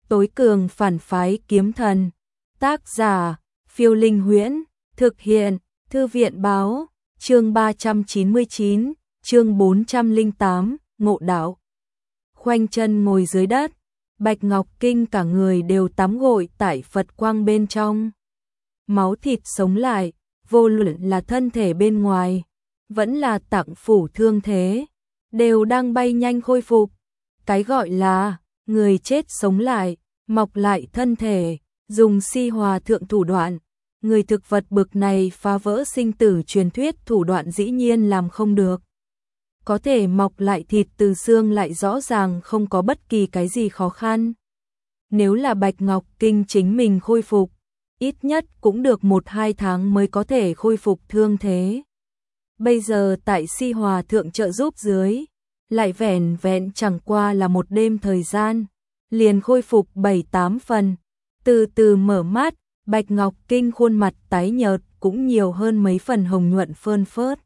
Tối cường phản phái kiếm thần. Tác giả, Phiêu Linh Huyễn. Thực hiện, Thư viện báo. Chương 399, chương 408, ngộ đạo. Khoanh chân ngồi dưới đất, Bạch Ngọc Kinh cả người đều tắm gội tại Phật quang bên trong. Máu thịt sống lại, vô luận là thân thể bên ngoài, vẫn là tạng phủ thương thế, đều đang bay nhanh khôi phục. Cái gọi là người chết sống lại, mọc lại thân thể, dùng Si Hòa thượng thủ đoạn. Người thực vật bực này phá vỡ sinh tử truyền thuyết thủ đoạn dĩ nhiên làm không được. Có thể mọc lại thịt từ xương lại rõ ràng không có bất kỳ cái gì khó khăn. Nếu là Bạch Ngọc Kinh chính mình khôi phục, ít nhất cũng được 1-2 tháng mới có thể khôi phục thương thế. Bây giờ tại Si Hòa thượng trợ giúp dưới, lại vẻn vẹn chẳng qua là một đêm thời gian, liền khôi phục 7-8 phần. Từ từ mở mắt, Bạch Ngọc Kinh khuôn mặt tái nhợt cũng nhiều hơn mấy phần hồng nhuận phơn phớt.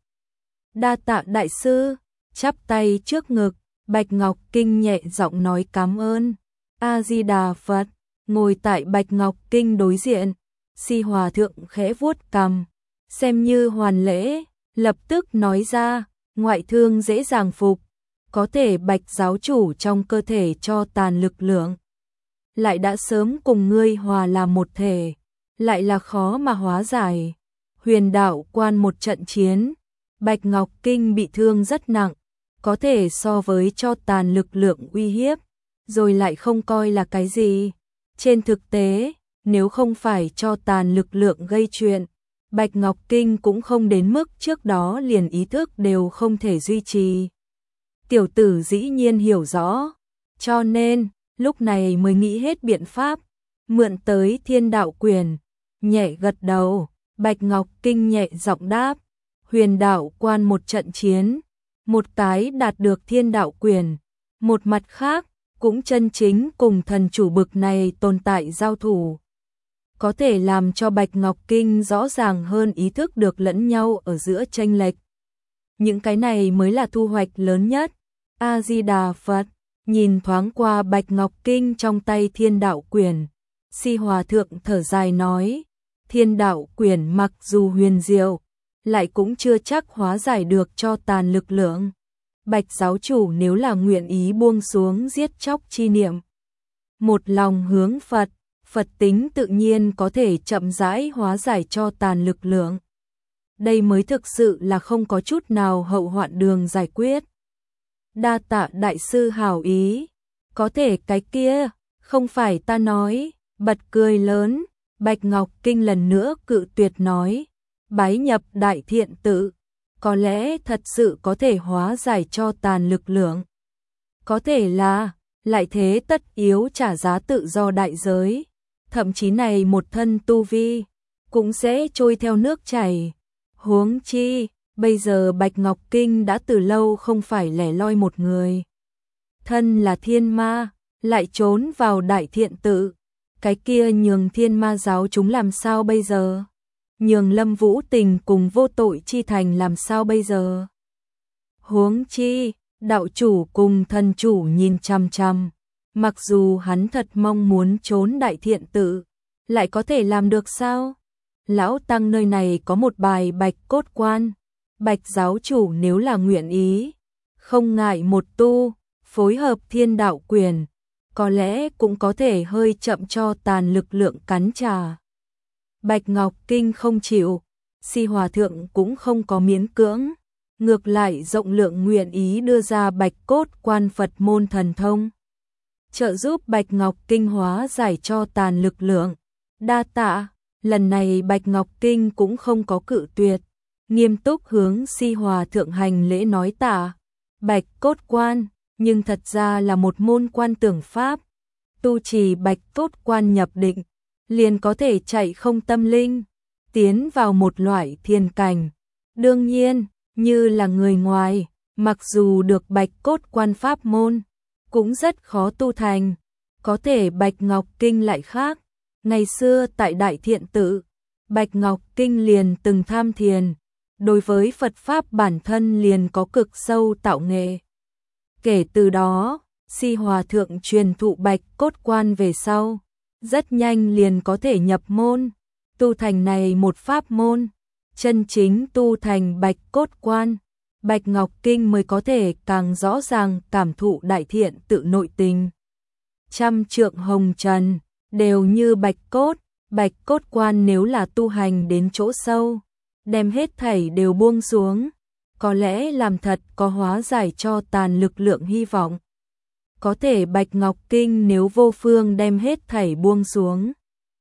Đa tạ đại sư, chắp tay trước ngực, Bạch Ngọc Kinh nhẹ giọng nói cảm ơn. A Di Đà Phật. Ngồi tại Bạch Ngọc Kinh đối diện, Si Hòa thượng khẽ vuốt cằm, xem như hoàn lễ, lập tức nói ra, ngoại thương dễ dàng phục, có thể Bạch giáo chủ trong cơ thể cho tàn lực lượng, lại đã sớm cùng ngươi hòa làm một thể, lại là khó mà hóa giải. Huyền đạo quan một trận chiến, Bạch Ngọc Kinh bị thương rất nặng, có thể so với cho tàn lực lượng uy hiếp, rồi lại không coi là cái gì. Trên thực tế, nếu không phải cho tàn lực lượng gây chuyện, Bạch Ngọc Kinh cũng không đến mức trước đó liền ý thức đều không thể duy trì. Tiểu tử dĩ nhiên hiểu rõ, cho nên lúc này mới nghĩ hết biện pháp, mượn tới Thiên Đạo Quyền, nhẹ gật đầu, Bạch Ngọc Kinh nhẹ giọng đáp, huyền đạo quan một trận chiến, một cái đạt được Thiên Đạo Quyền, một mặt khác, cũng chân chính cùng thần chủ bực này tồn tại giao thủ. Có thể làm cho Bạch Ngọc Kinh rõ ràng hơn ý thức được lẫn nhau ở giữa chênh lệch. Những cái này mới là thu hoạch lớn nhất. A Di Đà Phật. Nhìn thoáng qua Bạch Ngọc Kinh trong tay Thiên Đạo Quyền, Si Hòa thượng thở dài nói, Thiên Đạo Quyền mặc dù huyền diệu, lại cũng chưa chắc hóa giải được cho tàn lực lượng. Bạch giáo chủ nếu là nguyện ý buông xuống giết chóc chi niệm, một lòng hướng Phật, Phật tính tự nhiên có thể chậm rãi hóa giải cho tàn lực lượng. Đây mới thực sự là không có chút nào hậu hoạn đường giải quyết. Đa tạ đại sư hảo ý, có thể cái kia, không phải ta nói, bật cười lớn, Bạch Ngọc Kinh lần nữa cự tuyệt nói, bái nhập Đại Thiện Tự, có lẽ thật sự có thể hóa giải cho tàn lực lượng. Có thể là, lại thế tất yếu trả giá tự do đại giới, thậm chí này một thân tu vi, cũng sẽ trôi theo nước chảy. Huống chi, bây giờ Bạch Ngọc Kinh đã từ lâu không phải lẻ loi một người. Thân là thiên ma, lại trốn vào Đại Thiện Tự, cái kia nhường thiên ma giáo chúng làm sao bây giờ? Nhường Lâm Vũ Tình cùng vô tội chi thành làm sao bây giờ? Huống chi, đạo chủ cùng thần chủ nhìn chằm chằm, mặc dù hắn thật mong muốn trốn Đại Thiện Tự, lại có thể làm được sao? Lão tăng nơi này có một bài Bạch Cốt Quan, Bạch giáo chủ nếu là nguyện ý, không ngại một tu, phối hợp Thiên Đạo Quyền, có lẽ cũng có thể hơi chậm cho tàn lực lượng cắn trả. Bạch Ngọc Kinh không chịu, Si Hòa thượng cũng không có miễn cưỡng, ngược lại rộng lượng nguyện ý đưa ra Bạch Cốt Quan Phật môn thần thông, trợ giúp Bạch Ngọc Kinh hóa giải cho tàn lực lượng. Đa tạ, lần này Bạch Ngọc Kinh cũng không có cự tuyệt, nghiêm túc hướng Si Hòa thượng hành lễ nói tạ. Bạch Cốt Quan, nhưng thật ra là một môn quan tưởng pháp, tu trì Bạch Cốt Quan nhập định, liền có thể chạy không tâm linh, tiến vào một loại thiền cảnh. Đương nhiên, như là người ngoài, mặc dù được Bạch Cốt Quan pháp môn, cũng rất khó tu thành. Có thể Bạch Ngọc Kinh lại khác. Ngày xưa tại Đại Thiện Tự, Bạch Ngọc Kinh liền từng tham thiền, đối với Phật Pháp bản thân liền có cực sâu tạo nghệ. Kể từ đó, Si Hòa Thượng truyền thụ Bạch Cốt Quan về sau, rất nhanh liền có thể nhập môn, tu thành này một pháp môn, chân chính tu thành Bạch Cốt Quan, Bạch Ngọc Kinh mới có thể càng rõ ràng cảm thụ đại thiện tự nội tình. Trăm trượng hồng trần, đều như Bạch Cốt Quan nếu là tu hành đến chỗ sâu, đem hết thảy đều buông xuống, có lẽ làm thật có hóa giải cho tàn lực lượng hy vọng. Có thể Bạch Ngọc Kinh nếu vô phương đem hết thảy buông xuống,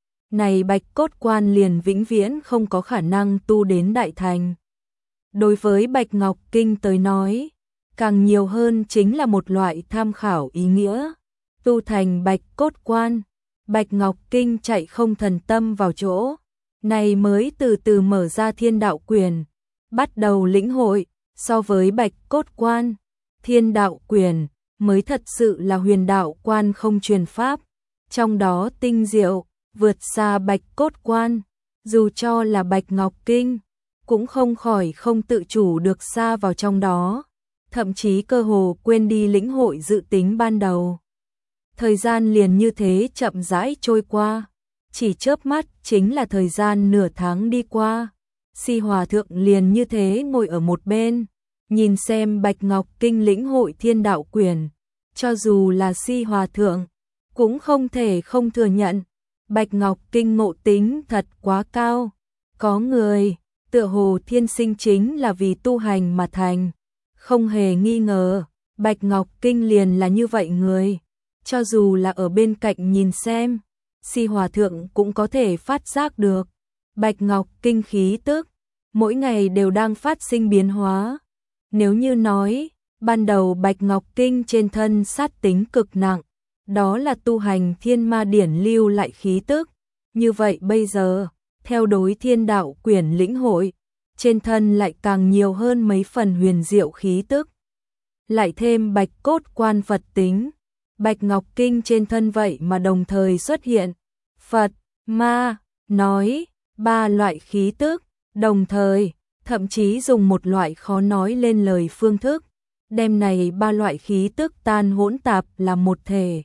này Bạch Cốt Quan liền vĩnh viễn không có khả năng tu đến đại thành. Đối với Bạch Ngọc Kinh tới nói, càng nhiều hơn chính là một loại tham khảo ý nghĩa. Tu thành Bạch Cốt Quan, Bạch Ngọc Kinh chạy không thần tâm vào chỗ, này mới từ từ mở ra Thiên Đạo Quyền, bắt đầu lĩnh hội. So với Bạch Cốt Quan, Thiên Đạo Quyền mới thật sự là huyền đạo quan không truyền pháp, trong đó tinh diệu vượt xa Bạch Cốt Quan, dù cho là Bạch Ngọc Kinh cũng không khỏi không tự chủ được xa vào trong đó, thậm chí cơ hồ quên đi lĩnh hội dự tính ban đầu. Thời gian liền như thế chậm rãi trôi qua, chỉ chớp mắt chính là thời gian nửa tháng đi qua. Si Hòa Thượng liền như thế ngồi ở một bên, nhìn xem Bạch Ngọc Kinh lĩnh hội Thiên Đạo Quyền, cho dù là Si Hòa Thượng cũng không thể không thừa nhận, Bạch Ngọc Kinh ngộ tính thật quá cao. Có người tựa hồ thiên sinh chính là vì tu hành mà thành, không hề nghi ngờ, Bạch Ngọc Kinh liền là như vậy người. Cho dù là ở bên cạnh nhìn xem, Si Hòa Thượng cũng có thể phát giác được, Bạch Ngọc Kinh khí tức mỗi ngày đều đang phát sinh biến hóa. Nếu như nói, ban đầu Bạch Ngọc Kinh trên thân sát tính cực nặng, đó là tu hành Thiên Ma Điển lưu lại khí tức, như vậy bây giờ, theo đối Thiên Đạo Quyền lĩnh hội, trên thân lại càng nhiều hơn mấy phần huyền diệu khí tức. Lại thêm Bạch Cốt Quan Phật tính, Bạch Ngọc Kinh trên thân vậy mà đồng thời xuất hiện Phật, Ma, nói, ba loại khí tức, đồng thời, thậm chí dùng một loại khó nói lên lời phương thức, đem này ba loại khí tức tan hỗn tạp là một thể.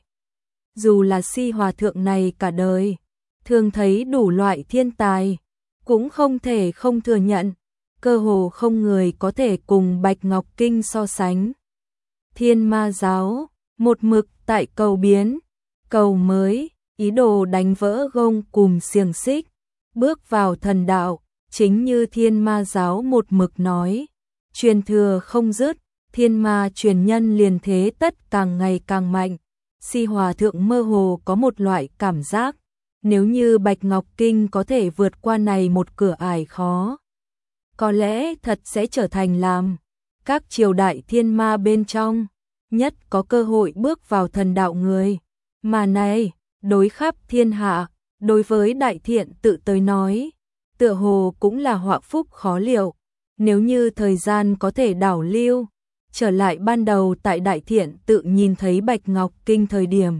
Dù là Si Hòa Thượng này cả đời, thường thấy đủ loại thiên tài, cũng không thể không thừa nhận, cơ hồ không người có thể cùng Bạch Ngọc Kinh so sánh. Thiên Ma giáo, một mực tại cầu biến, cầu mới, ý đồ đánh vỡ gông cùm xiềng xích, bước vào thần đạo, chính như Thiên Ma giáo một mực nói, truyền thừa không dứt, thiên ma truyền nhân liền thế tất càng ngày càng mạnh. Si Hòa Thượng mơ hồ có một loại cảm giác, nếu như Bạch Ngọc Kinh có thể vượt qua này một cửa ải khó, có lẽ thật sẽ trở thành làm các triều đại thiên ma bên trong nhất có cơ hội bước vào thần đạo người. Mà này, đối khắp thiên hạ, đối với đại thiện tự tới nói, tựa hồ cũng là họa phúc khó liệu. Nếu như thời gian có thể đảo lưu, trở lại ban đầu tại đại thiện tự nhìn thấy Bạch Ngọc Kinh thời điểm,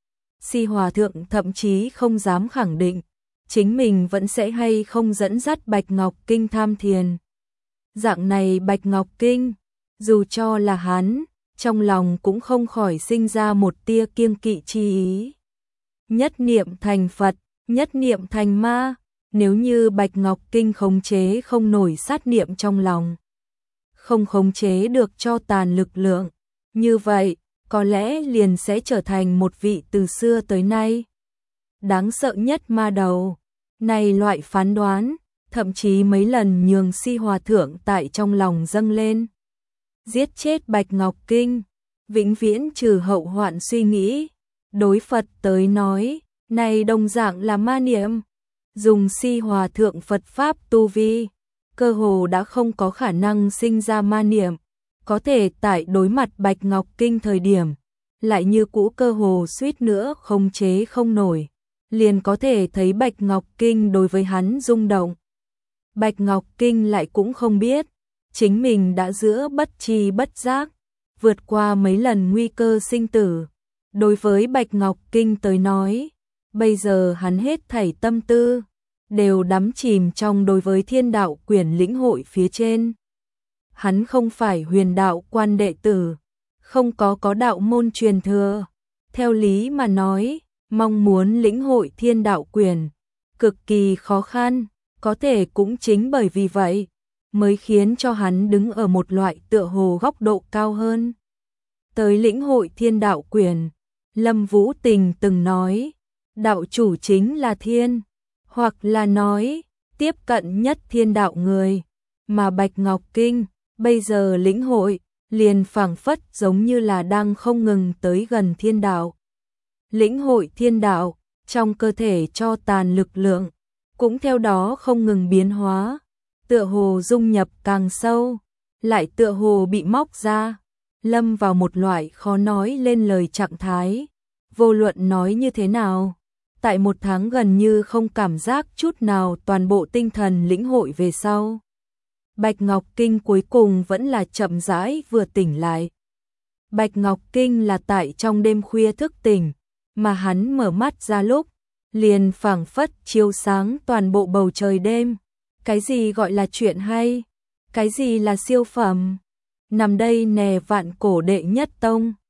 Si Hòa Thượng thậm chí không dám khẳng định, chính mình vẫn sẽ hay không dẫn dắt Bạch Ngọc Kinh tham thiền. Dạng này Bạch Ngọc Kinh, dù cho là hắn, trong lòng cũng không khỏi sinh ra một tia kiêng kỵ chi ý. Nhất niệm thành Phật, nhất niệm thành ma, nếu như Bạch Ngọc Kinh khống chế không nổi sát niệm trong lòng, không khống chế được cho tàn lực lượng, như vậy, có lẽ liền sẽ trở thành một vị từ xưa tới nay đáng sợ nhất ma đầu. Này loại phán đoán, thậm chí mấy lần nhường Si Hòa Thượng tại trong lòng dâng lên. Giết chết Bạch Ngọc Kinh, vĩnh viễn trừ hậu hoạn suy nghĩ. Đối Phật tới nói, này đồng dạng là ma niệm. Dùng Si Hòa Thượng Phật Pháp tu vi, cơ hồ đã không có khả năng sinh ra ma niệm. Có thể tại đối mặt Bạch Ngọc Kinh thời điểm, lại như cũ cơ hồ suýt nữa không chế không nổi, liền có thể thấy Bạch Ngọc Kinh đối với hắn rung động. Bạch Ngọc Kinh lại cũng không biết, chính mình đã giữa bất tri bất giác, vượt qua mấy lần nguy cơ sinh tử. Đối với Bạch Ngọc Kinh tới nói, bây giờ hắn hết thảy tâm tư, đều đắm chìm trong đối với Thiên Đạo Quyền lĩnh hội phía trên. Hắn không phải huyền đạo quan đệ tử, không có đạo môn truyền thừa. Theo lý mà nói, mong muốn lĩnh hội thiên đạo quyền, cực kỳ khó khăn, có thể cũng chính bởi vì vậy, mới khiến cho hắn đứng ở một loại tựa hồ góc độ cao hơn. Tới lĩnh hội thiên đạo quyền, Lâm Vũ Tình từng nói, đạo chủ chính là thiên, hoặc là nói, tiếp cận nhất thiên đạo người, mà Bạch Ngọc Kinh, bây giờ lĩnh hội, liền phảng phất giống như là đang không ngừng tới gần thiên đạo. Lĩnh hội thiên đạo, trong cơ thể cho tàn lực lượng, cũng theo đó không ngừng biến hóa, tựa hồ dung nhập càng sâu, lại tựa hồ bị móc ra, lâm vào một loại khó nói lên lời trạng thái. Vô luận nói như thế nào, tại một tháng gần như không cảm giác chút nào toàn bộ tinh thần lĩnh hội về sau. Bạch Ngọc Kinh cuối cùng vẫn là chậm rãi vừa tỉnh lại. Bạch Ngọc Kinh là tại trong đêm khuya thức tỉnh, mà hắn mở mắt ra lúc, liền phảng phất chiếu sáng toàn bộ bầu trời đêm. Cái gì gọi là chuyện hay? Cái gì là siêu phẩm? Nằm đây nè vạn cổ đệ nhất tông.